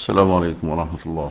السلام عليكم ورحمة الله.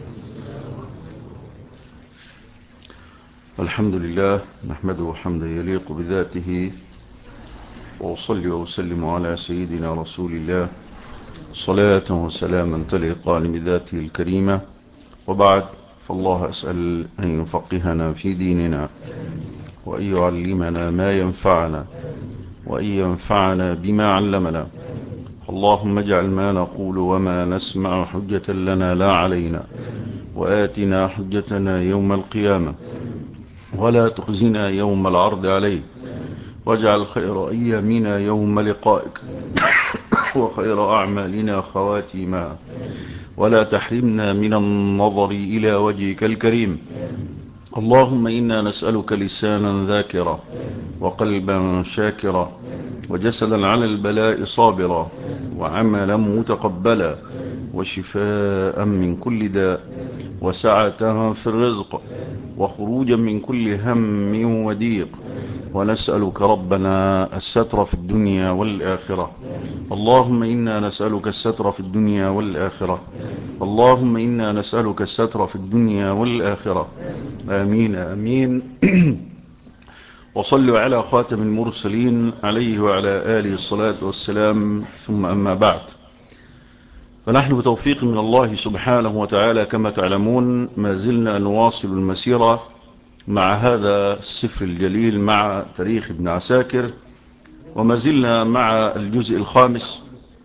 الحمد لله نحمده حمدا يليق بذاته، وأصلي وأسلم على سيدنا رسول الله صلاة وسلاما تليقان بذاته الكريمة، وبعد، فالله أسأل أن يفقهنا في ديننا، وأن يعلمنا ما ينفعنا، وأن ينفعنا بما علمنا. اللهم اجعل ما نقول وما نسمع حجة لنا لا علينا، وآتنا حجتنا يوم القيامة، ولا تخزنا يوم العرض عليك، واجعل خير أيامنا يوم لقائك، وخير أعمالنا خواتيما، ولا تحرمنا من النظر إلى وجهك الكريم. اللهم إنا نسألك لسانا ذاكرا، وقلبا شاكرا، وجسدا على البلاء صابرا، وعملا متقبلا، وشفاء من كل داء، وسعة في الرزق، وخروجا من كل هم وضيق. ونسألك ربنا الستر في الدنيا والآخرة. اللهم إنا نسألك الستر في الدنيا والآخرة. اللهم إنا نسألك الستر في الدنيا والآخرة. آمين آمين. وصلوا على خاتم المرسلين عليه وعلى آله الصلاة والسلام، ثم أما بعد، فنحن بتوفيق من الله سبحانه وتعالى كما تعلمون ما زلنا نواصل المسيرة مع هذا السفر الجليل، مع تاريخ ابن عساكر، وما زلنا مع الجزء الخامس،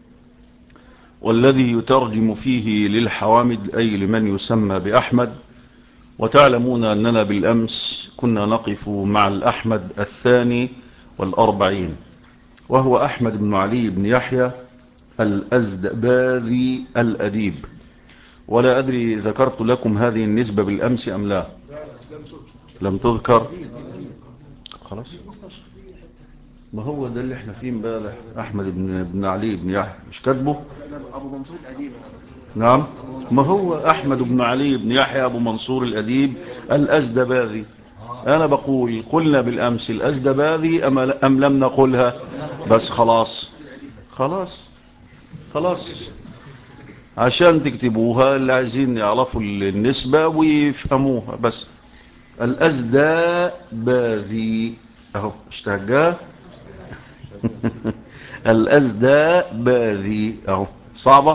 والذي يترجم فيه للحوامد أي لمن يسمى بأحمد. وتعلمون أننا بالأمس كنا نقف مع الأحمد الثاني والأربعين، وهو أحمد بن علي بن يحيى الأزدباذي الأديب. ولا أدري ذكرت لكم هذه النسبة بالأمس أم لا؟ لم تذكر. خلاص، ما هو ده اللي احنا فيه امبارح. أحمد بن علي بن يحيى مش كاتبه؟ أبو منصور الأديب. نعم، ما هو أحمد بن علي بن يحيى أبو منصور الأديب الأزدباذي. أنا بقول قلنا بالأمس الأزدباذي أم لم نقولها؟ بس خلاص عشان تكتبوها اللي عايزين يعرفوا النسبة ويفهموها. بس الأزدباذي أهو اشتهجاه. الأزدباذي أهو صعبة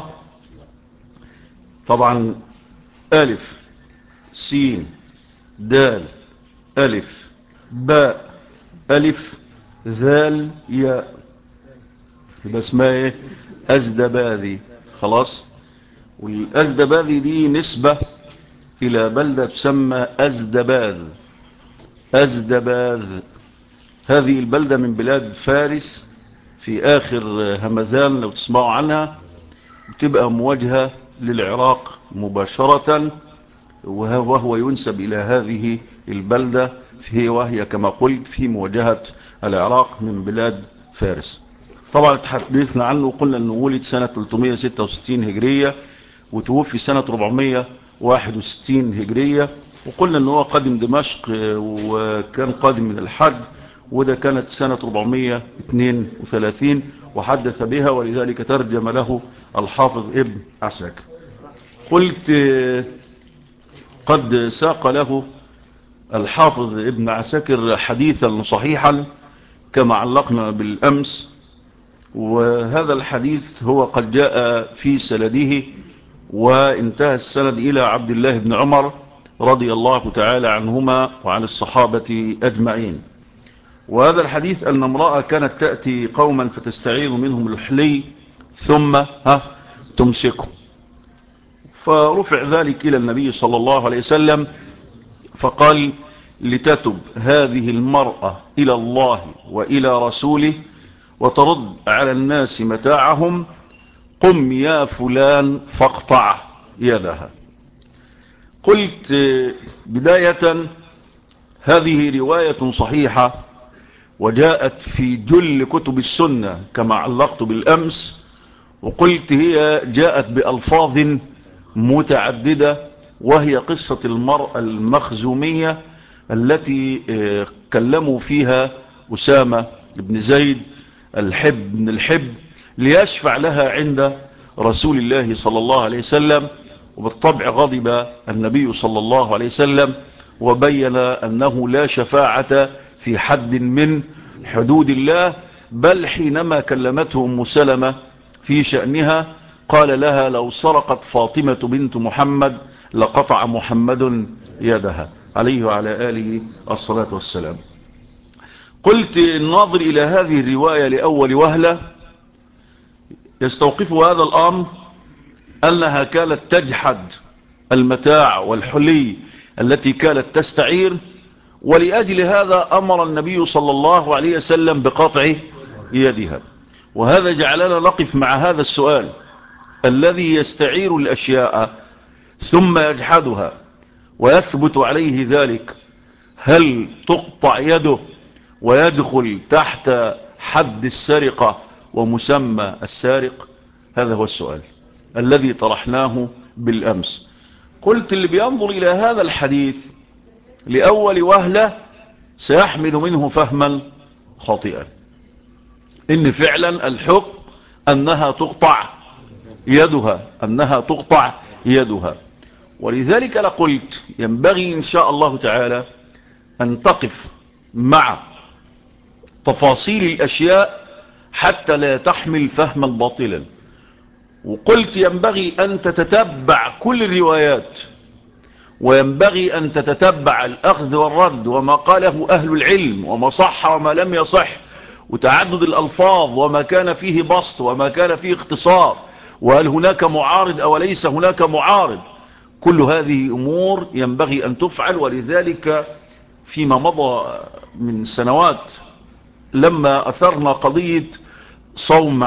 طبعا. ألف سين دال ألف باء ألف ذال ياء، يبقى اسمها ايه؟ أزدباذي. خلاص. والأزدباذي دي نسبة إلى بلدة تسمى أزدباذ. هذه البلدة من بلاد فارس في آخر همذان، لو تسمعوا عنها، بتبقى مواجهة للعراق مباشرة، وهو ينسب إلى هذه البلدة، وهي كما قلت في مواجهة العراق من بلاد فارس. طبعا تحدثنا عنه وقلنا أنه ولد سنة 366 هجرية، وتوفي سنة 461 هجرية. وقلنا أنه قادم دمشق، وكان قادم من الحج، وده كانت سنة 432 وحدث بها، ولذلك ترجم له الحافظ ابن عساكر. قلت قد ساق له الحافظ ابن عساكر حديثا صحيحا كما علقنا بالأمس، وهذا الحديث هو قد جاء في سنده، وانتهى السند إلى عبد الله بن عمر رضي الله تعالى عنهما وعن الصحابة أجمعين. وهذا الحديث أن امرأة كانت تأتي قوما فتستعير منهم الحلي ثم تمسكه، فرفع ذلك إلى النبي صلى الله عليه وسلم، فقال: لتتب هذه المرأة إلى الله وإلى رسوله وترد على الناس متاعهم، قم يا فلان فاقطع يدها. قلت بداية هذه رواية صحيحة، وجاءت في جل كتب السنة كما علقت بالأمس، وقلت هي جاءت بألفاظ متعددة، وهي قصة المرأة المخزومية التي كلموا فيها أسامة بن زيد الحب بن الحب ليشفع لها عند رسول الله صلى الله عليه وسلم. وبالطبع غضب النبي صلى الله عليه وسلم وبين أنه لا شفاعة في حد من حدود الله، بل حينما كلمته أم سلمة في شأنها قال لها: لو سرقت فاطمة بنت محمد لقطع محمد يدها، عليه وعلى آله الصلاة والسلام. قلت الناظر إلى هذه الرواية لأول وهلة يستوقف هذا الأمر أنها كانت تجحد المتاع والحلي التي كانت تستعير، ولأجل هذا أمر النبي صلى الله عليه وسلم بقطع يدها. وهذا جعلنا نقف مع هذا السؤال: الذي يستعير الأشياء ثم يجحدها ويثبت عليه ذلك، هل تقطع يده ويدخل تحت حد السرقة ومسمى السارق؟ هذا هو السؤال الذي طرحناه بالأمس. قلت اللي بينظر إلى هذا الحديث لأول وهلة سيحمل منه فهما خاطئا، إن فعلا الحكم أنها تقطع يدها، ولذلك لقلت ينبغي إن شاء الله تعالى أن تقف مع تفاصيل الأشياء حتى لا تحمل فهما باطلا. وقلت ينبغي أن تتتبع كل الروايات، وينبغي أن تتتبع الأخذ والرد وما قاله أهل العلم وما صح وما لم يصح، وتعدد الألفاظ وما كان فيه بسط وما كان فيه اختصار، وهل هناك معارض أو ليس هناك معارض. كل هذه أمور ينبغي أن تفعل. ولذلك فيما مضى من سنوات لما أثرنا قضية صوم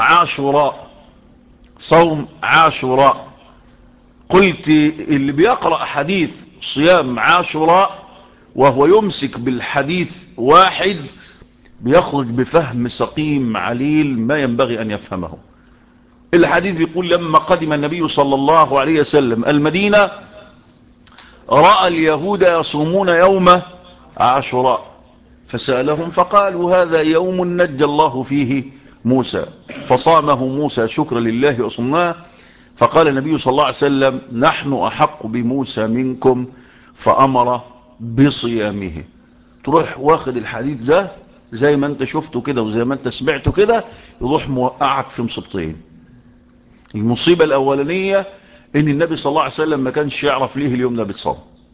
عاشوراء، قلت اللي بيقرأ حديث صيام عاشوراء وهو يمسك بالحديث واحد بيخرج بفهم سقيم عليل ما ينبغي أن يفهمه. الحديث بيقول: لما قدم النبي صلى الله عليه وسلم المدينة رأى اليهود يصومون يوم عاشوراء فسألهم فقالوا: هذا يوم نجى الله فيه موسى فصامه موسى شكرا لله وصمناه. فقال النبي صلى الله عليه وسلم: نحن أحق بموسى منكم، فأمر بصيامه. تروح واخد الحديث ده زي ما انت شفته كده وزي ما انت سمعته كده، يروح موقعك في مصيبتين. المصيبة الأولانية ان النبي صلى الله عليه وسلم ما كانش يعرف ليه اليوم ده بيتصام.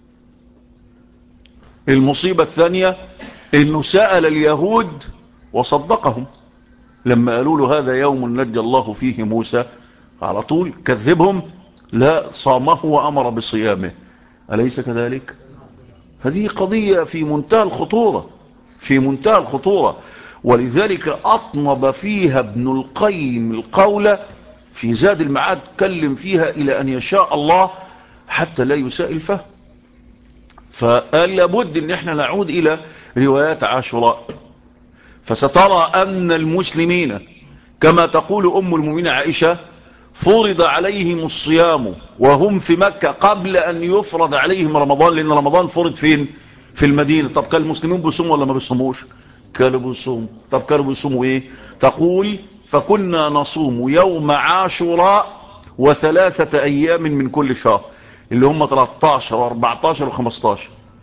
المصيبة الثانية انه سأل اليهود وصدقهم لما قالوا له هذا يوم نجى الله فيه موسى، على طول كذبهم: لا، صامه وأمر بصيامه. أليس كذلك؟ هذه قضية في منتهى الخطورة، ولذلك أطنب فيها ابن القيم القول في زاد المعاد، تكلم فيها إلى أن يشاء الله حتى لا يساء الفهم. فقال لابد أن احنا نعود إلى روايات عاشوراء، فسترى أن المسلمين كما تقول أم المؤمنين عائشة فرض عليهم الصيام وهم في مكة قبل أن يفرض عليهم رمضان، لأن رمضان فرض فين؟ في المدينة. طب كان المسلمين بيصوموا ولا ما بيصوموش؟ كانوا بيصوموا. طب كانوا بيصوموا ايه؟ تقول: فكنا نصوم يوم عاشوراء و3 أيام من كل شهر، اللي هم 13 و14 و15.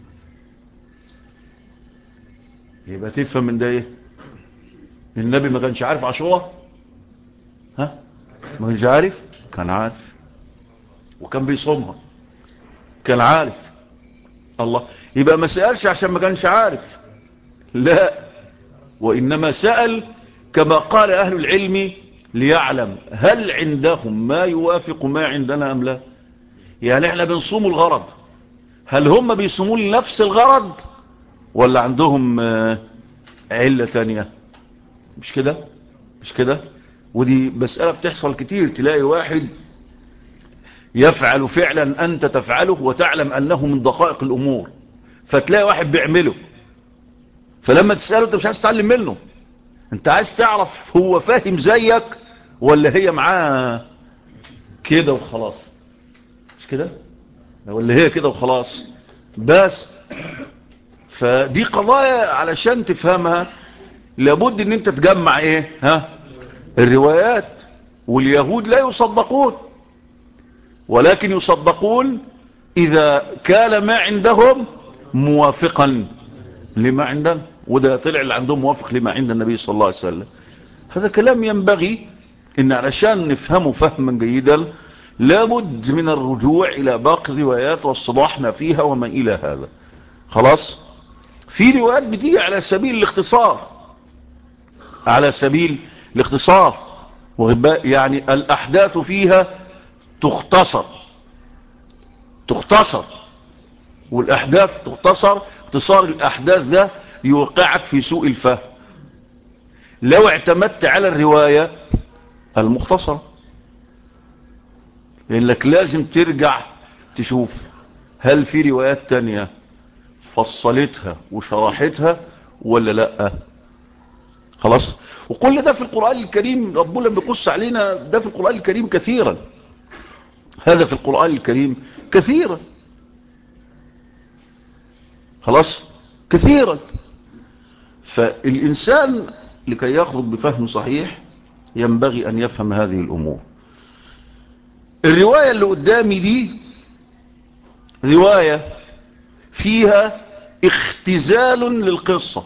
يبقى تفهم من ده ايه؟ النبي ما كانش عارف عاشوراء؟ ما كانش عارف؟ كان عارف وكان بيصومها، كان عارف. الله، يبقى ما سألش عشان ما كانش عارف، لا، وإنما سأل كما قال أهل العلم ليعلم هل عندهم ما يوافق ما عندنا أم لا. يعني احنا بنصوم الغرض، هل هم بيصومون لنفس الغرض ولا عندهم علة تانية؟ مش كده. ودي مسألة بتحصل كتير، تلاقي واحد يفعل فعلا أنت تفعله وتعلم أنه من دقائق الأمور، فتلاقي واحد بيعمله، فلما تسأله انت مش عايز تتعلم منه، انت عايز تعرف هو فاهم زيك ولا هي معاه كده وخلاص. مش كده؟ ولا هي كده وخلاص بس. فدي قضايا علشان تفهمها لابد ان انت تجمع ايه؟ الروايات. واليهود لا يصدقون، ولكن يصدقون إذا كان ما عندهم موافقا لما عندنا، وده طلع اللي عندهم موافق لما عند النبي صلى الله عليه وسلم. هذا كلام ينبغي إن علشان نفهمه فهما جيدا لابد من الرجوع إلى باقي الروايات واصطلاح ما فيها وما إلى هذا. خلاص. في روايات بتيجي على سبيل الاختصار، على سبيل الاختصار، يعني الأحداث فيها تختصر، والأحداث تختصر. اختصار الأحداث ده يوقعك في سوء الفهم لو اعتمدت على الرواية المختصرة، لأنك لازم ترجع تشوف هل في روايات تانية فصلتها وشرحتها ولا لا. خلاص. وكل ده في القرآن الكريم ربنا بيقص علينا، ده في القرآن الكريم كثيرا، هذا في القرآن الكريم كثيرا. خلاص كثيرا. فالإنسان لكي يخرج بفهم صحيح ينبغي أن يفهم هذه الأمور. الرواية اللي قدامي دي رواية فيها اختزال للقصة،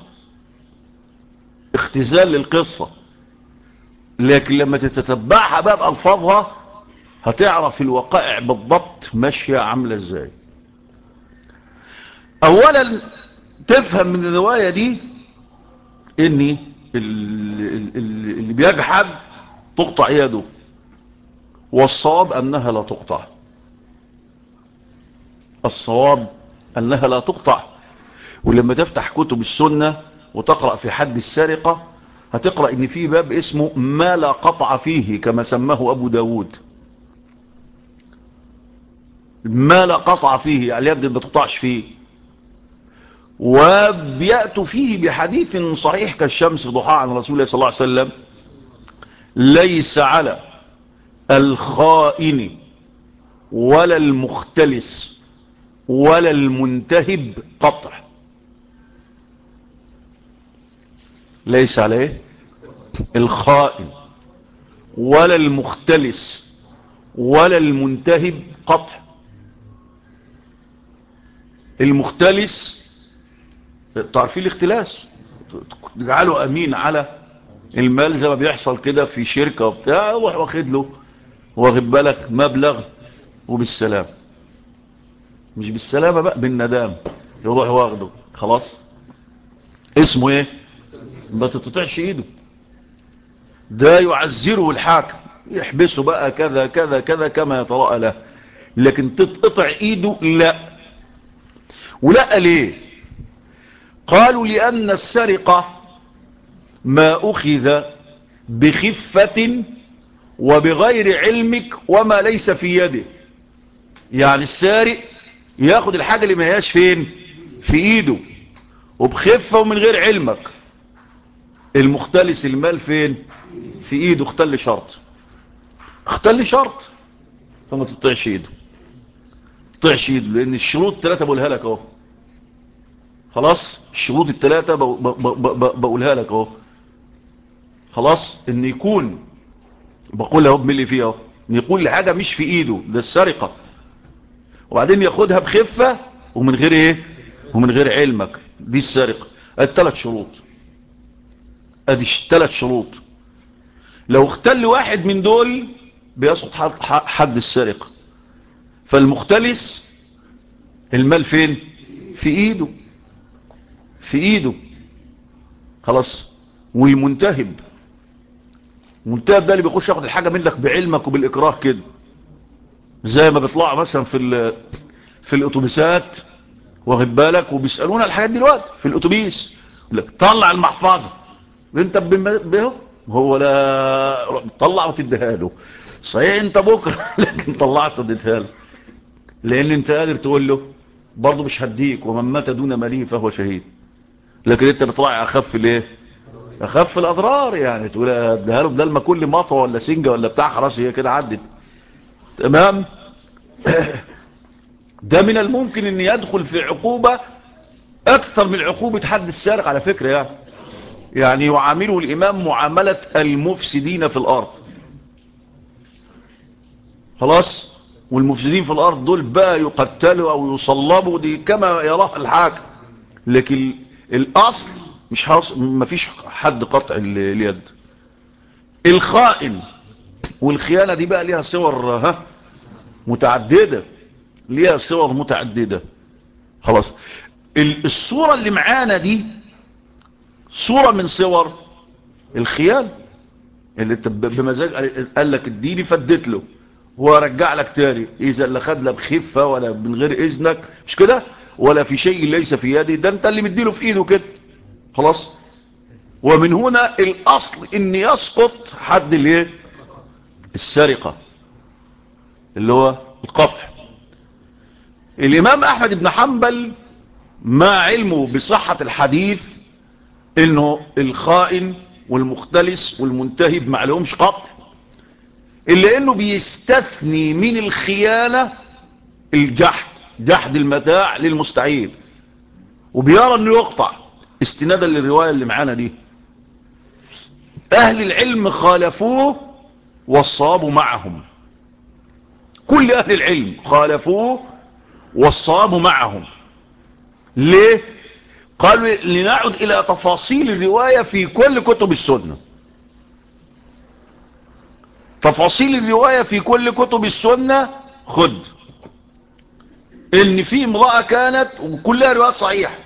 اختزال للقصة، لكن لما تتتبعها بقى بألفاظها هتعرف الوقائع بالضبط ماشية عاملة ازاي. اولا تفهم من الرواية دي ان اللي بيجحد تقطع يده، والصواب انها لا تقطع، الصواب انها لا تقطع. ولما تفتح كتب السنة وتقرأ في حد السرقة هتقرأ ان في باب اسمه ما لا قطع فيه كما سماه ابو داود، ما لا قطع فيه يعني يبدأ ما تقطعش فيه. وبيأتوا فيه بحديث صحيح كالشمس ضحى عن رسول الله صلى الله عليه وسلم: ليس على الخائن ولا المختلس ولا المنتهب قطع. ليس عليه الخائن ولا المختلس ولا المنتهب قطع. المختلس تعرفين الاختلاس، تجعله امين على المال زي ما بيحصل كده في شركة وبتاع، روح واخد له واخد بالك مبلغ وبالسلام، مش بالسلامة بقى بالندام، يروح واخده خلاص. اسمه ايه؟ ما تتقطعش ايده، ده يعزره الحاكم يحبسه بقى كذا كذا كذا كما يتراءى له، لكن تتقطع ايده لا. ولا ليه؟ قالوا لأن السرقة ما أخذ بخفة وبغير علمك وما ليس في يده. يعني السارق ياخد الحاجة اللي ما هياش فين؟ في ايده وبخفة ومن غير علمك. المختلس المال فين؟ في ايده، اختل شرط، اختل شرط، فما تطيعش ايده، تطيعش ايده، لان الشروط الثلاثة بقولها لك اهو. خلاص الشروط الثلاثة بقولها لك اهو. خلاص ان يكون بقولها اهو بملي فيها اهو، ان يكون لحاجة مش في ايده، ده السرقة، وبعدين ياخدها بخفة ومن غير ايه؟ ومن غير علمك، دي السرقة. الثلاث شروط، ادي 3 شروط. لو اختل واحد من دول بيسقط حد السرقة. فالمختلس المال فين؟ في ايده، في ايده خلاص. والمنتهب، المنتهب ده اللي بيخش ياخد الحاجة منك بعلمك وبالإكراه كده، زي ما بيطلعوا مثلا في الاتوبيسات واخد بالك، وبيسألونا الحاجات دي دلوقتي في الاتوبيس، يقول لك طلع المحفظة، انت به هو لا طلع وتديها له، صحيح انت بكره لكن طلعت واديتها له، لان انت قادر تقول له برضه مش هديك، ومن مات دون ماله فهو شهيد. لكن انت بتطلع اخف الايه؟ اخف الاضرار، يعني تقول اديها له بدل ما كل مطوه ولا سنجه ولا بتاع، خلاص هي كده عدت. تمام. ده من الممكن ان يدخل في عقوبه اكثر من عقوبه حد السارق على فكره، يعني يعامله الامام معامله المفسدين في الارض. خلاص. والمفسدين في الارض دول بقى يقتلوا او يصلبوا، دي كما يراه الحاكم. لكن الاصل مش ما فيش حد قطع اليد. الخائن والخيانة دي بقى ليها صور متعددة، ليها صور متعددة. خلاص. الصورة اللي معانا دي صورة من صور الخيانة، اللي بمزاج قال لك اديني فدت له ورجع لك تاني، اذا اللي خد لا بخفة ولا من غير اذنك، مش كده، ولا في شيء ليس في يدي، ده انت اللي مديله في ايده كده. خلاص. ومن هنا الاصل ان يسقط حد الايه؟ السرقة، اللي هو القطع. الامام احمد بن حنبل مع علمه بصحة الحديث انه الخائن والمختلس والمنتهب ما عليهمش قطع، الا انه بيستثني من الخيانة جحد المتاع للمستعير، وبيرى انه يقطع استنادا للرواية اللي معانا دي. اهل العلم خالفوه والصواب معهم، كل اهل العلم خالفوه والصواب معهم. ليه؟ قالوا لنعد الى تفاصيل الرواية في كل كتب السنة. تفاصيل الرواية في كل كتب السنة، خد ان في امرأة كانت، وكلها روايات صحيحة،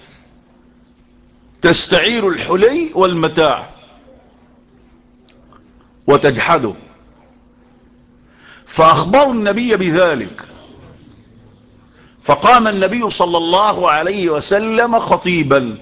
تستعير الحلي والمتاع وتجحده، فاخبروا النبي بذلك، فقام النبي صلى الله عليه وسلم خطيبا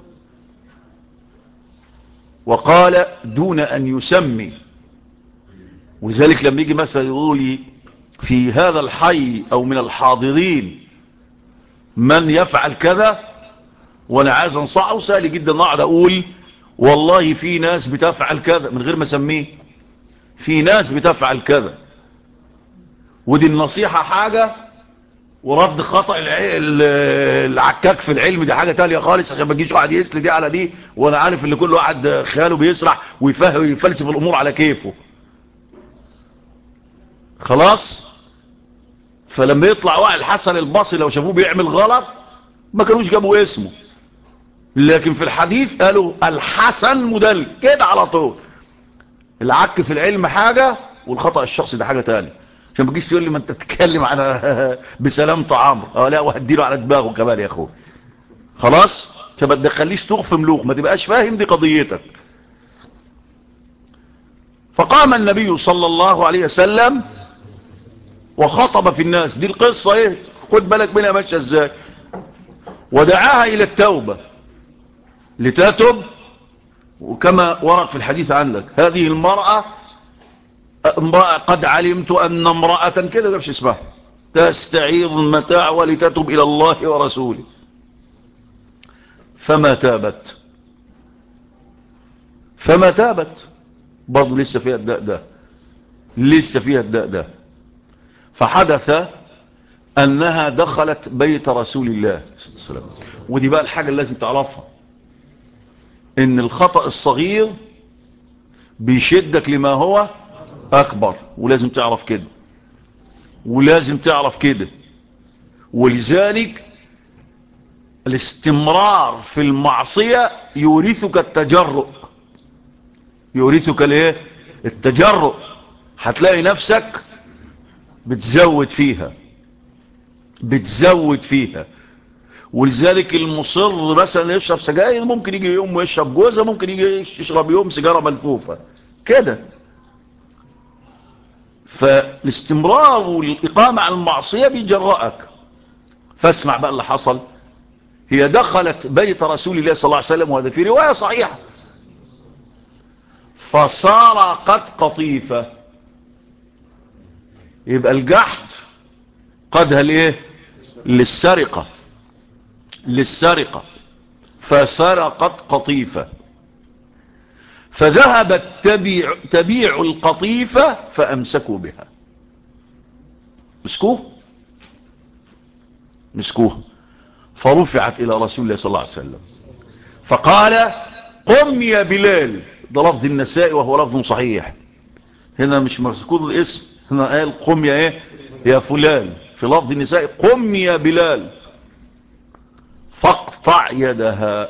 وقال دون ان يسمي. ولذلك لما يجي مثلا يقول في هذا الحي او من الحاضرين من يفعل كذا، وانا عايز انصحه، سهل جدا اقعد اقول والله في ناس بتفعل كذا من غير ما اسميه، في ناس بتفعل كذا. ودي النصيحة حاجة، ورد خطأ العكاك في العلم دي حاجة تانية خالص، عشان ما تجيش واحد يسل دي على دي، وانا عارف ان كل واحد خياله بيسرح ويفلسف الامور على كيفه. خلاص. فلما يطلع واحد الحسن البصري لو شافوه بيعمل غلط ما كانوش جابوا اسمه، لكن في الحديث قالوا الحسن مدل كده على طول. العك في العلم حاجة والخطأ الشخصي ده حاجة تانية، عشان ما تجيش تقول لي ما انت بتتكلم على بسلامة عمرو، لا وهديله على دماغه كمان يا اخوه. خلاص. فما تدخليش تغف ملوخ، ما تبقاش فاهم دي قضيتك. فقام النبي صلى الله عليه وسلم وخطب في الناس. دي القصة ايه، خد بالك منها ماشيه ازاي. ودعاها الى التوبة لتتب، وكما ورد في الحديث عندك هذه المرأة امرأة قد علمت ان امرأة كده مش اسمها تستعير المتاع ولتتب الى الله ورسوله، فما تابت برضو لسه فيها الداء ده. فحدث انها دخلت بيت رسول الله صلى الله عليه وسلم. ودي بقى الحاجة اللي لازم تعرفها، ان الخطأ الصغير بيشدك لما هو اكبر، ولازم تعرف كده. ولذلك الاستمرار في المعصية يورثك التجرؤ. هتلاقي نفسك بتزود فيها. ولذلك المصر مثلا يشرب سجاير، ممكن يجي يوم ويشرب جوزة، ممكن يجي يشرب يوم سيجارة ملفوفة كده. فالاستمرار والإقامة على المعصية بيجرأك. فاسمع بقى اللي حصل. هي دخلت بيت رسول الله صلى الله عليه وسلم، وهذا في رواية صحيحة، فسرقت قطيفة. يبقى الجحد قدها ليه؟ للسرقة. فسرقت قطيفة، فذهبت تبيع القطيفة فأمسكوا بها، مسكوه فرفعت إلى رسول الله صلى الله عليه وسلم، فقال قم يا بلال. ده لفظ النسائي وهو لفظ صحيح، هنا مش مذكور الاسم، هنا قال قم يا ايه يا فلان، في لفظ النساء قم يا بلال فاقطع يدها.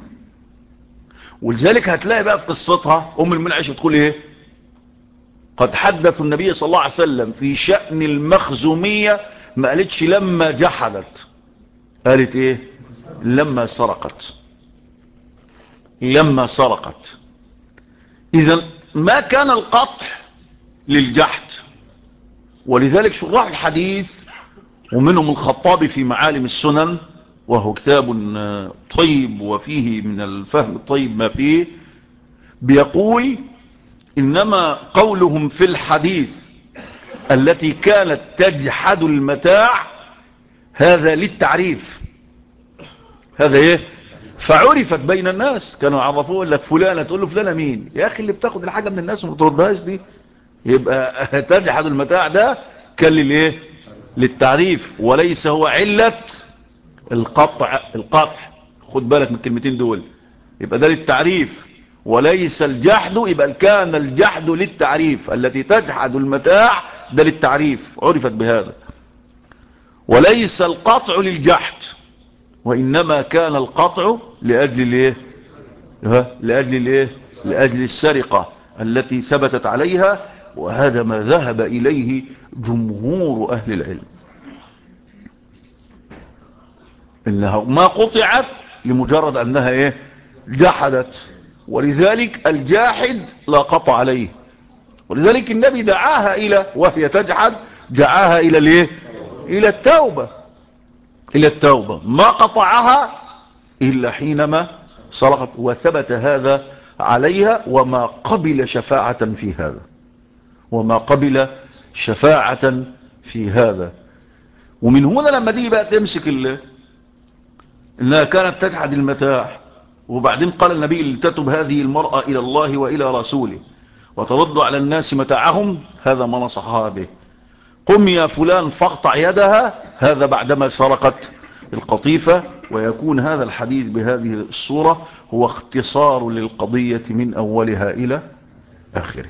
ولذلك هتلاقي بقى في قصتها ام المؤمنين عائشة تقول ايه؟ قد حدث النبي صلى الله عليه وسلم في شأن المخزومية، ما قالتش لما جحدت، قالت ايه؟ لما سرقت. لما سرقت. اذا ما كان القطع للجحد. ولذلك شراح الحديث ومنهم الخطابي في معالم السنن، وهو كتاب طيب وفيه من الفهم الطيب ما فيه، بيقول إنما قولهم في الحديث التي كانت تجحد المتاع هذا للتعريف. هذا ايه؟ فعرفت بين الناس، كانوا يعرفوه لك فلانة، تقول له فلانة مين يا اخي اللي بتاخد الحاجة من الناس وما تردهاش دي؟ يبقى تجحد المتاع ده كان للايه؟ للتعريف، وليس هو علة القطع. خد بالك من الكلمتين دول، يبقى ده للتعريف وليس الجحد. يبقى كان الجحد للتعريف، التي تجحد المتاع ده للتعريف، عرفت بهذا، وليس القطع للجحد، وإنما كان القطع لأجل الايه؟ لأجل الايه؟ لأجل السرقة التي ثبتت عليها. وهذا ما ذهب إليه جمهور أهل العلم، إنها ما قطعت لمجرد أنها ايه؟ جحدت. ولذلك الجاحد لا قطع عليه، ولذلك النبي دعاها إلى وهي تجحد، دعاها إلى الايه؟ إلى التوبة. إلى التوبة، ما قطعها إلا حينما سرقت، وثبت هذا عليها، وما قبل شفاعة في هذا، وما قبل شفاعة في هذا. ومن هنا لما دي بقى تمسك إنها كانت تجحد المتاع، وبعدين قال النبي لتتب هذه المرأة إلى الله وإلى رسوله وترد على الناس متاعهم، هذا ما نصحها به. قم يا فلان فاقطع يدها، هذا بعدما سرقت القطيفة. ويكون هذا الحديث بهذه الصورة هو اختصار للقضية من أولها إلى آخره.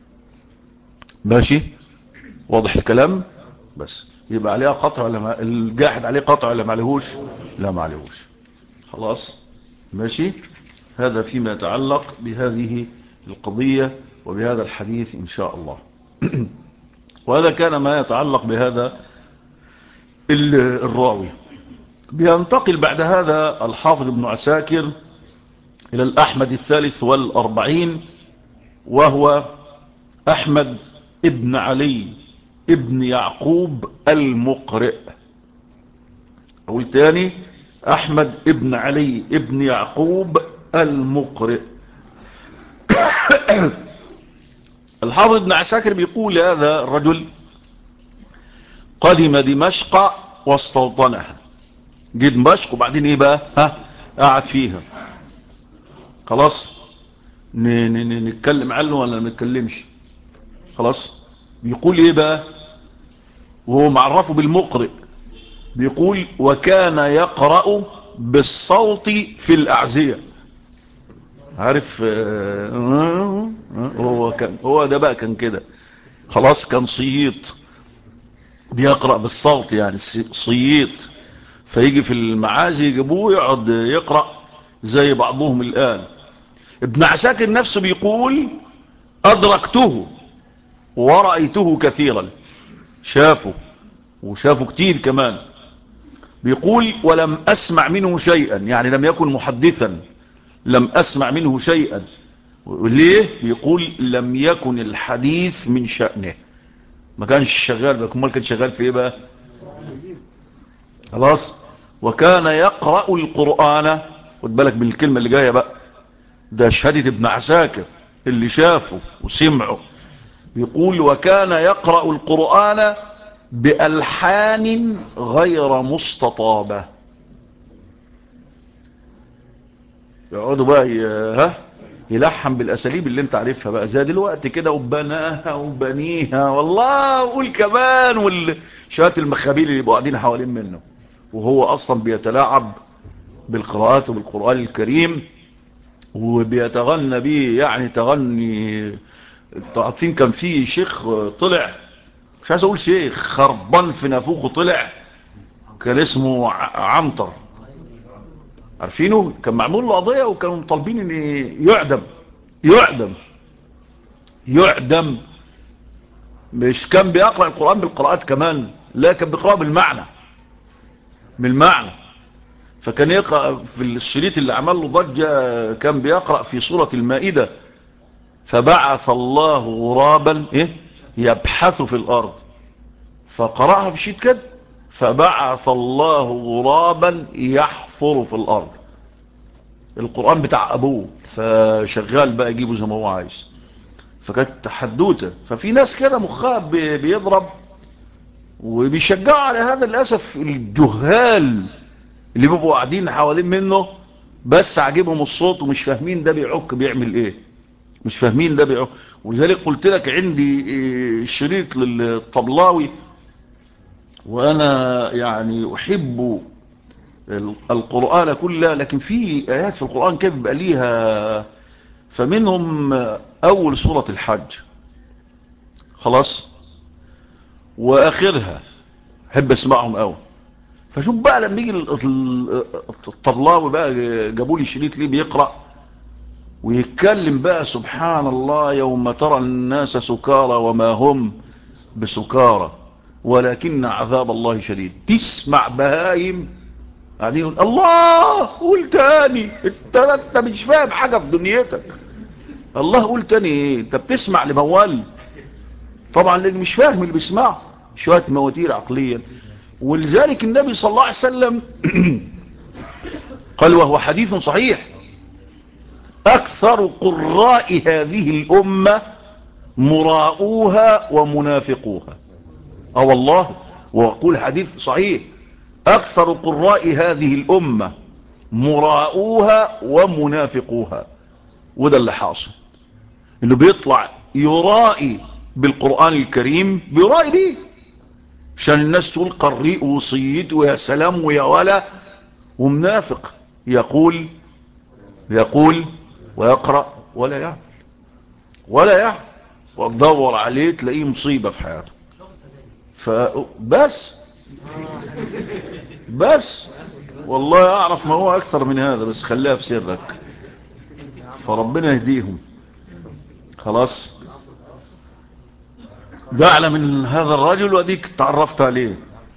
ماشي؟ واضح الكلام؟ بس يبقى عليها قطع ولا ما الجاحد عليه قطع ولا ما عليهوش؟ لا ما عليهوش. خلاص ماشي. هذا فيما يتعلق بهذه القضية وبهذا الحديث إن شاء الله. وهذا كان ما يتعلق بهذا الراوي. بينتقل بعد هذا الحافظ ابن عساكر إلى الأحمد 43، وهو أحمد ابن علي ابن يعقوب المقرئ. أقول تاني، أحمد ابن علي ابن يعقوب المقرئ. الحافظ ابن عساكر بيقول هذا الرجل قدم دمشق واستوطنها. جه دمشق وبعدين ايه بقى؟ قعد فيها. خلاص نتكلم عنه ولا ما نتكلمش؟ خلاص. بيقول ايه بقى وهو معرفه بالمقرئ؟ بيقول وكان يقرأ بالصوت في الأعزية. عارف هو ده بقى كان كده. خلاص كان صييط، بيقرأ بالصوت يعني صييط. فيجي في المعازي يجيبوه يقعد يقرأ زي بعضهم الآن. ابن عساكر نفسه بيقول أدركته ورأيته كثيرا، شافه وشافه كتير كمان. بيقول ولم أسمع منه شيئا، يعني لم يكن محدثا، لم أسمع منه شيئا. ليه؟ بيقول لم يكن الحديث من شأنه، ما كانش شغال بقى. امال كان شغال في ايه بقى؟ خلاص. وكان يقرأ القرآن. خد بالك من الكلمة اللي جاية بقى، ده شهادة ابن عساكر اللي شافه وسمعه. بيقول وكان يقرأ القرآن بألحان غير مستطابة. يقعدوا بقى يلحن بالأساليب اللي انت عارفها بقى، زي دلوقتي كده، وبناها وبنيها والله وقول كمان، والشوات المخابيل اللي يبقوا قاعدين حوالين منه، وهو أصلا بيتلاعب بالقراءات وبالقرآن الكريم وبيتغنى به. يعني تغني. عارفين كان في شيخ طلع مش عايز اقول شيخ، خربان في نافوخه طلع، كان اسمه عنتر، عارفينه؟ كان معمول له قضية وكانوا مطالبين ان يعدم. مش كان بيقرأ القرآن بالقراءات كمان، لا كان بيقرأ بالمعنى. فكان يقرأ في الشريط اللي عمل له ضجة، كان بيقرأ في سورة المائدة: فبعث الله غرابا يبحث في الأرض، فقرأها في شيء كده: فبعث الله غرابا يحفر في الأرض. القرآن بتاع أبوه، فشغال بقى يجيبه زي ما هو عايز. فكانت حدوته. ففي ناس كده مخها بيضرب وبيشجعوا على هذا. للأسف الجهال اللي بيبقوا قاعدين حوالين منه بس عاجبهم الصوت ومش فاهمين ده بيعك بيعمل ايه، مش فاهمين ده بيعك. ولذلك قلت لك عندي شريط للطبلاوي، وانا يعني احب القرآن كله، لكن في ايات في القرآن كيف بيبقى ليها. فمنهم اول سورة الحج خلاص، واخرها احب اسمعهم قوي. فشوف بقى لما يجي الطبلاوي بقى، جابوا لي شريط ليه بيقرأ ويتكلم بقى: سبحان الله يوم ترى الناس سكارى وما هم بسكارى ولكن عذاب الله شديد. تسمع بهايم قاعدين يقول الله قول تاني، انت مش فاهم حاجة في دنيتك. الله قول تاني ايه؟ انت بتسمع لموال طبعا، اللي مش فاهم اللي بيسمعه شوية مواتير عقليا. ولذلك النبي صلى الله عليه وسلم قال وهو حديث صحيح: أكثر قراء هذه الأمة مراؤوها ومنافقوها. والله، وأقول حديث صحيح: أكثر قراء هذه الأمة مراؤوها ومنافقوها. وده اللي حاصل، اللي بيطلع يرائي بالقرآن الكريم بيرائي بيه عشان الناس تقول قرئ وصيت ويا سلام ويا ولا، ومنافق يقول ويقرأ ولا يعمل وتدور عليه تلاقيه مصيبة في حياته. بس والله أعرف ما هو أكثر من هذا، بس خليها في سرك، فربنا يهديهم. خلاص، ده أعلى من هذا الرجل وأديك تعرفت عليه.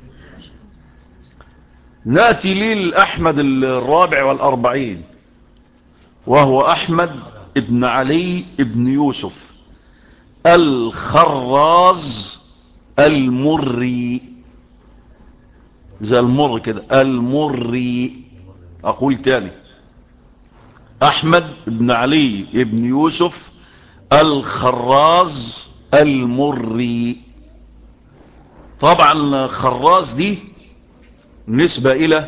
نأتي للأحمد الرابع والأربعين، وهو أحمد ابن علي ابن يوسف الخراز المري، زي المر كده، المري. أقول تاني: أحمد ابن علي ابن يوسف الخراز المري. طبعا خراز دي نسبة إلى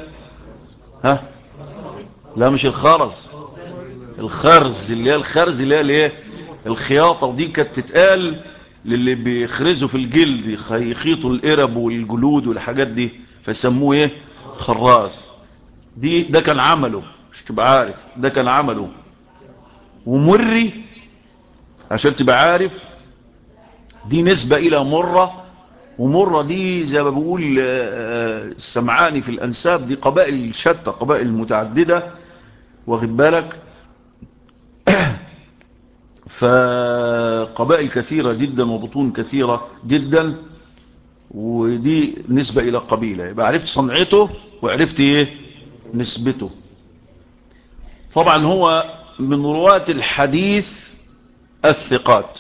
لا مش الخرز، الخرز اللي هي الخياطة. ودي كانت تتقال للي بيخرزوا في الجلد، يخيطوا القرب والجلود والحاجات دي، فيسموه خراز. ده كان عمله، مش تبقى عارف، ده كان عمله. ومري عشان تبقى عارف دي نسبة إلى مرة. ومرة دي زي ما بقول السمعاني في الأنساب، دي قبائل شتى، قبائل متعددة، واخد بالك؟ فقبائل كثيرة جدا وبطون كثيرة جدا، ودي نسبة إلى قبيلة. يبقى عرفت صنعته وعرفت نسبته. طبعا هو من رواة الحديث الثقات،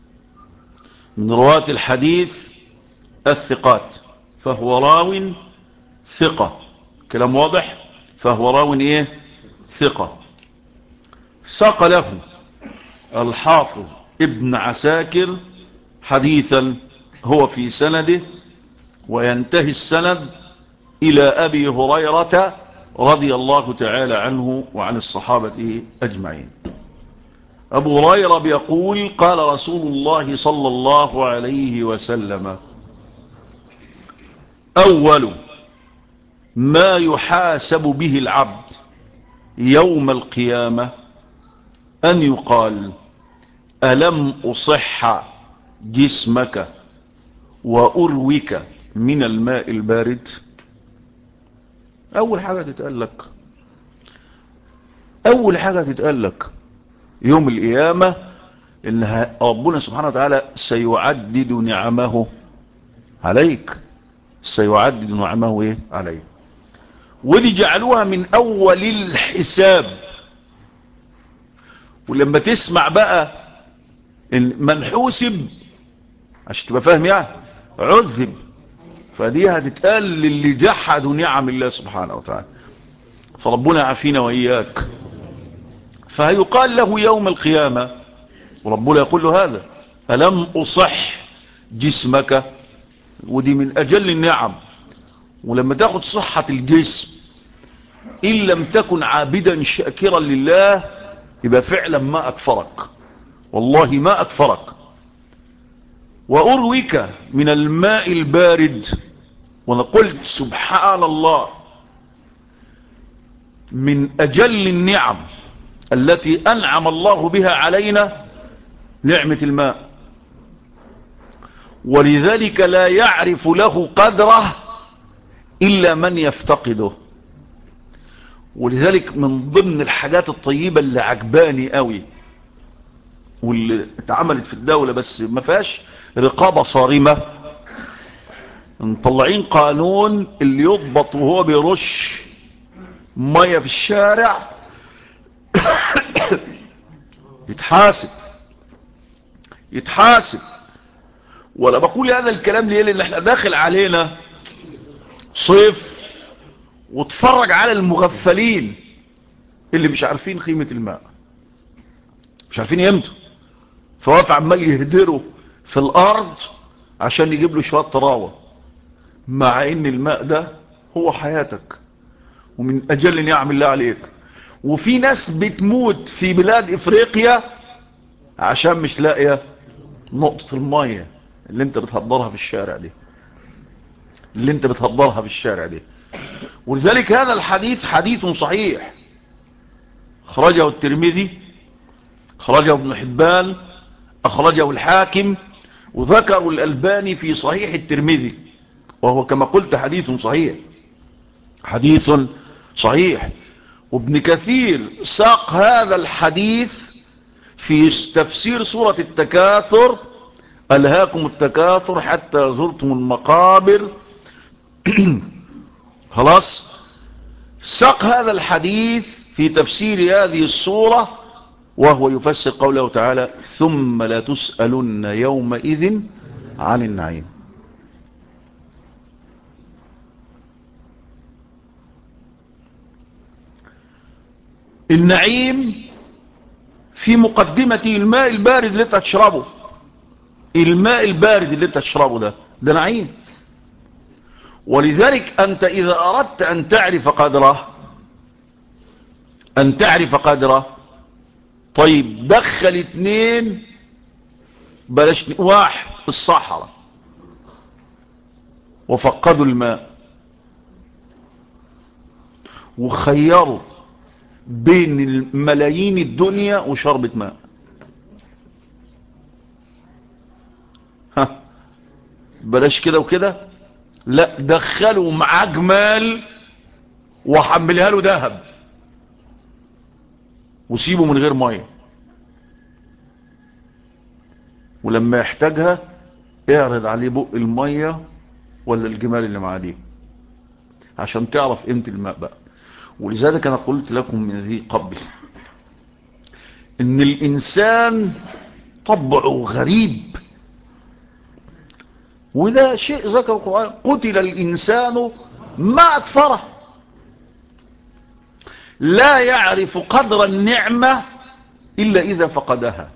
فهو راو ثقة. كلام واضح؟ فهو راو ثقة. ساق له الحافظ ابن عساكر حديثا هو في سنده، وينتهي السند إلى أبي هريرة رضي الله تعالى عنه وعن الصحابة أجمعين. أبو هريرة بيقول: قال رسول الله صلى الله عليه وسلم: أول ما يحاسب به العبد يوم القيامة أن يقال: ألم أصح جسمك وأروك من الماء البارد. أول حاجة تتقال لك يوم القيامة إن ربنا سبحانه وتعالى سيعدد نعمه عليك. سيعدد نعمه إيه عليك. ودي جعلوها من أول الحساب. ولما تسمع بقى إن من حوسب عشان تبقى فاهم يعني عذب، فدي هتتقال للي جحدوا نعم الله سبحانه وتعالى. فربنا عافينا وإياك. فهيقال له يوم القيامة، وربنا يقول له هذا: ألم أصح جسمك؟ ودي من أجل النعم. ولما تاخد صحة الجسم إن لم تكن عابدا شاكرا لله يبقى فعلا ما أكفرك، والله ما أكفرك. وأرويك من الماء البارد. وانا قلت سبحان الله، من أجل النعم التي أنعم الله بها علينا نعمة الماء، ولذلك لا يعرف له قدره إلا من يفتقده. ولذلك من ضمن الحاجات الطيبة اللي عجباني قوي واللي اتعملت في الدولة بس ما فيهاش رقابة صارمة، مطلعين قانون اللي يضبط وهو بيرش مية في الشارع يتحاسب. ولا بقول هذا الكلام ليه؟ لان احنا داخل علينا صيف، واتفرج على المغفلين اللي مش عارفين قيمة الماء، مش عارفين قيمته، فواقف عمال يهدروا في الارض عشان يجيب له شوية طراوة، مع ان الماء ده هو حياتك ومن اجل نعم الله عليك. وفي ناس بتموت في بلاد افريقيا عشان مش لاقيه نقطة المية اللي انت بتهدرها في الشارع دي، ولذلك هذا الحديث حديث صحيح، اخرجه الترمذي، اخرجه ابن حبان، اخرجه الحاكم، وذكر الألباني في صحيح الترمذي، وهو كما قلت حديث صحيح. وابن كثير ساق هذا الحديث في تفسير سورة التكاثر: ألهاكم التكاثر حتى زرتم المقابر. خلاص، ساق هذا الحديث في تفسير هذه السورة وهو يفسر قوله تعالى: ثم لا تسألن يومئذ عن النعيم. النعيم في مقدمته الماء البارد اللي انت تشربه. الماء البارد اللي انت تشربه ده نعيم. ولذلك انت اذا اردت ان تعرف قدره، طيب دخل 2 بلاش 1 الصحراء وفقدوا الماء وخيروا بين الملايين الدنيا وشربة ماء، بلاش كده وكده، لا دخلوا معاه جمال وحملها له ذهب وسيبه من غير ميه، ولما يحتاجها اعرض عليه بق الميه ولا الجمال اللي معاه دي عشان تعرف قيمة الماء بقى. ولذلك انا قلت لكم من ذي قبل ان الانسان طبعه غريب، وده شيء ذكر القرآن: قتل الانسان ما اكفره. لا يعرف قدر النعمة الا اذا فقدها،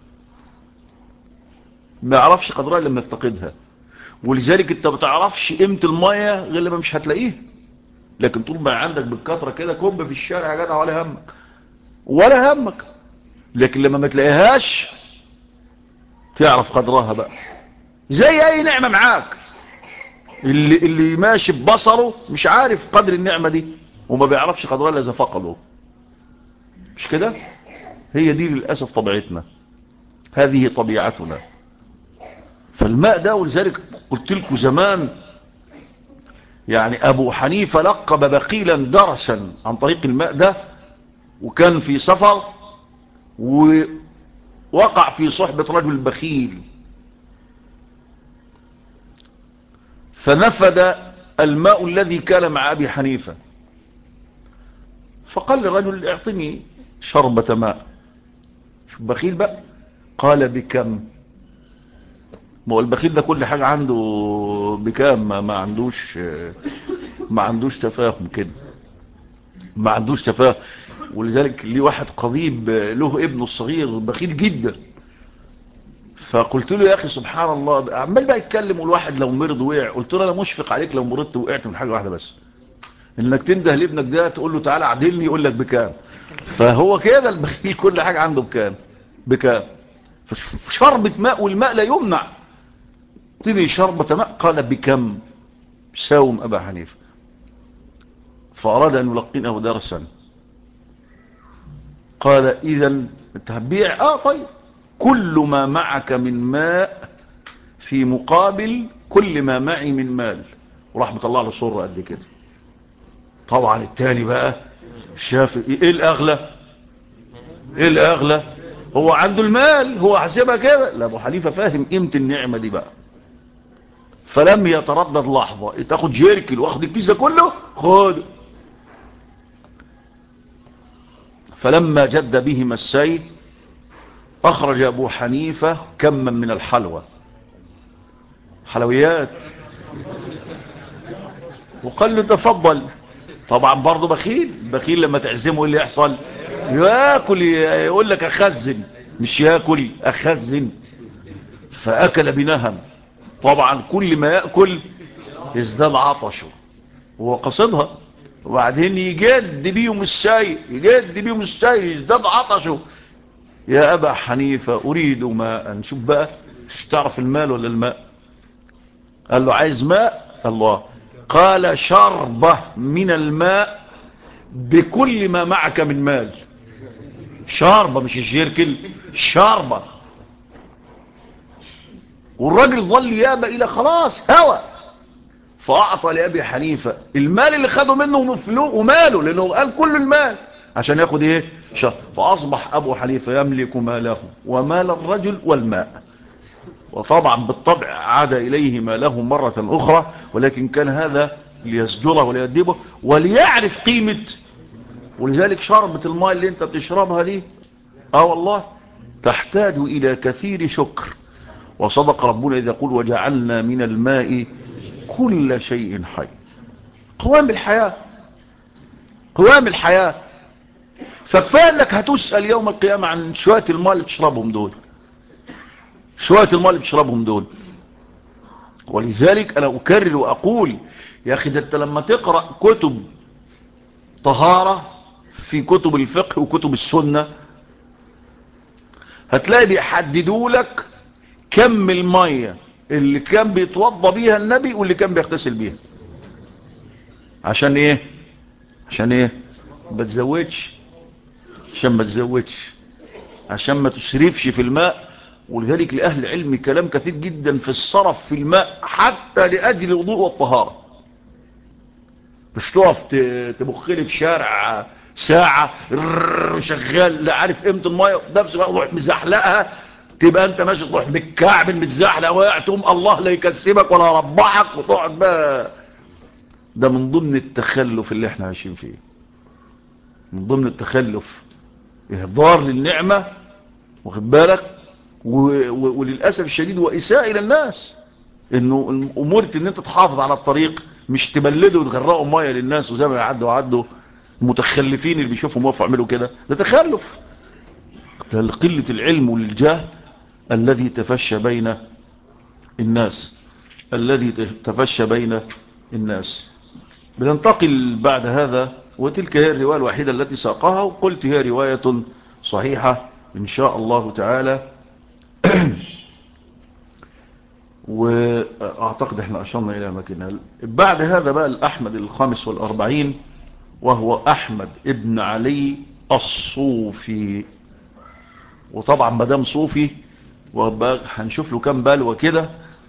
ما يعرفش قدرها لما يفتقدها. ولذلك انت ما بتعرفش قيمة المية غير لما مش هتلاقيها. لكن طول ما عندك بالكثرة كده كوب في الشارع يا جدع ولا همك، لكن لما ما تلاقيهاش تعرف قدرها بقى. زي اي نعمة معاك، اللي ماشي ببصره مش عارف قدر النعمة دي وما بيعرفش قدرها الا اذا فقده، مش كده؟ هي دي للأسف طبيعتنا، هذه طبيعتنا. فالماء ده، ولذلك قلت لكم زمان يعني أبو حنيفة لقب بخيلا درسا عن طريق الماء ده، وكان في سفر ووقع في صحبة رجل بخيل، فنفد الماء الذي كان مع أبي حنيفة، فقال للرجل اعطني شربة ماء. شوف بخيل بقى، قال بكم؟ ما هو البخيل ده كل حاجة عنده بكام، ما عندوش تفاهم كده، ما عندوش تفاهم. ولذلك ليه واحد قضيب له ابنه الصغير بخيل جدا، فقلت له يا اخي سبحان الله، عمال بقى يتكلم، والواحد لو مرض وقع، قلت له انا مشفق عليك لو مرضت وقعت من حاجه واحده بس، انك تنده لابنك ده تقول له تعالى عدلني يقول لك بكام. فهو كده البخيل كل حاجه عنده بكام. فشربة ماء، والماء لا يمنع، تدي شربة ماء، قال بكم؟ ساوم ابا حنيفه. فاراد ان يلقنه درسا، قال اذا انت هتبيع؟ طيب، كل ما معك من ماء في مقابل كل ما معي من مال. وراح مطلع له صورة قد كده. طبعا التاني بقى شاف ايه الاغلى، ايه الاغلى، هو عنده المال، هو حسبها كده. لا، ابو حنيفة فاهم قيمة النعمة دي بقى، فلم يتردد لحظة، تاخد جيركل واخد الكيس ده كله، خد. فلما جد بهما السيل اخرج ابو حنيفة كما من الحلوى، حلويات، وقال له تفضل. طبعا برضه بخيل لما تعزمه ايه اللي يحصل؟ ياكل، يقول لك اخزن، مش ياكل اخزن. فاكل بنهم، طبعا كل ما ياكل يزداد عطشه، وهو قصدها. وبعدين يجد بيهم السيل يزداد عطشه. يا ابا حنيفة اريد ماء. شوف بقى، مش تعرف المال ولا الماء؟ قال له عايز ماء؟ الله. قال شربة من الماء بكل ما معك من مال. شاربة، مش الجيركل، شاربة. والراجل ظل يابا الى خلاص هوى، فاعطى لابي حنيفة المال اللي خده منه وماله، لانه قال كل المال عشان ياخد ايه؟ فاصبح ابو حنيفة يملك ماله ومال الرجل والماء. وطبعا بالطبع عاد اليه ماله مرة اخرى، ولكن كان هذا ليزجره وليأدبه وليعرف قيمة. ولذلك شربة الماء اللي انت بتشربها دي والله تحتاج الى كثير شكر. وصدق ربنا اذا يقول وجعلنا من الماء كل شيء حي. قوام الحياة، قوام الحياة. فكفاية انك هتسأل يوم القيامة عن شوية الماء اللي بتشربهم دول، شوية الماء اللي بتشربهم دول. ولذلك انا اكرر واقول يا اخي، ده انت لما تقرأ كتب طهارة في كتب الفقه وكتب السنة هتلاقي بيحددوا لك كم المية اللي كان بيتوضى بيها النبي واللي كان بيغتسل بيها. عشان ايه؟ عشان ايه؟ ما تزودش، عشان ما تزودش، عشان ما تسرفش في الماء. ولذلك لأهل العلم كلام كثير جدا في الصرف في الماء حتى لأجل الوضوء والطهارة. مش تقف تبخلي في شارع ساعة شغال لا عارف قيمة المية، نفس بقى تروح مزحلقها، تبقى انت ماشي تروح بالكعب متزحلق واقع، تقوم الله لا يكسبك ولا ربحك وتقعد بقى. ده من ضمن التخلف اللي احنا عايشين فيه، من ضمن التخلف، اهدار للنعمة، واخد بالك، وللأسف الشديد وإساءة إلى الناس. انه امورت ان انت تحافظ على الطريق، مش تبلده وتغرقوا ميه للناس، وزي ما يعدوا المتخلفين اللي بيشوفوا موقف يعملوا كده، ده تخلف، ده قلة العلم والجهل الذي تفشى بين الناس، الذي تفشى بين الناس. بننتقل بعد هذا، وتلك هي الرواية الوحيدة التي ساقها، وقلت هي رواية صحيحة إن شاء الله تعالى. واعتقد احنا اشرنا الى مكانها. بعد هذا بقى الاحمد الخامس والاربعين، وهو احمد ابن علي الصوفي. وطبعا مدام صوفي هنشوف له كام بلوى كده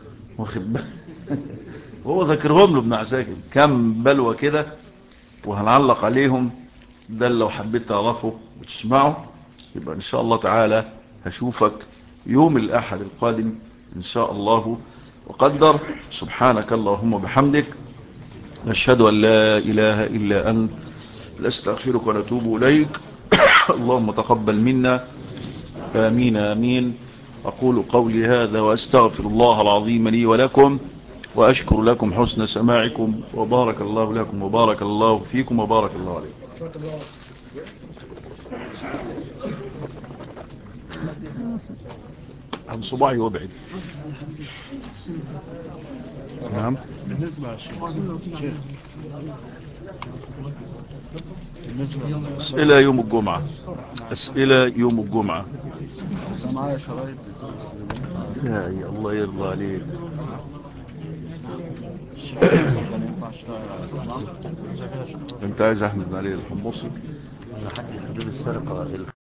واخد بالك؟ وهو ذاكرهم له ابن عساكر كم بلوى كده، وهنعلق عليهم. ده لو حبيت تعرفه وتسمعه يبقى ان شاء الله تعالى هشوفك يوم الأحد القادم ان شاء الله وقدر. سبحانك اللهم وبحمدك، نشهد أن لا إله إلا أنت، نستغفرك ونتوب إليك. اللهم تقبل منا، آمين آمين. أقول قولي هذا وأستغفر الله العظيم لي ولكم، وأشكر لكم حسن سماعكم، وبارك الله لكم وبارك الله فيكم وبارك الله عليكم. عن صباعي وابعد. نعم. بالنسبة أسئلة يوم الجمعة، أسئلة يوم الجمعة. معايا شرايط يا الله يرضى عليك. انت عايز احمد علي الحمصي؟ حد حدود السرقة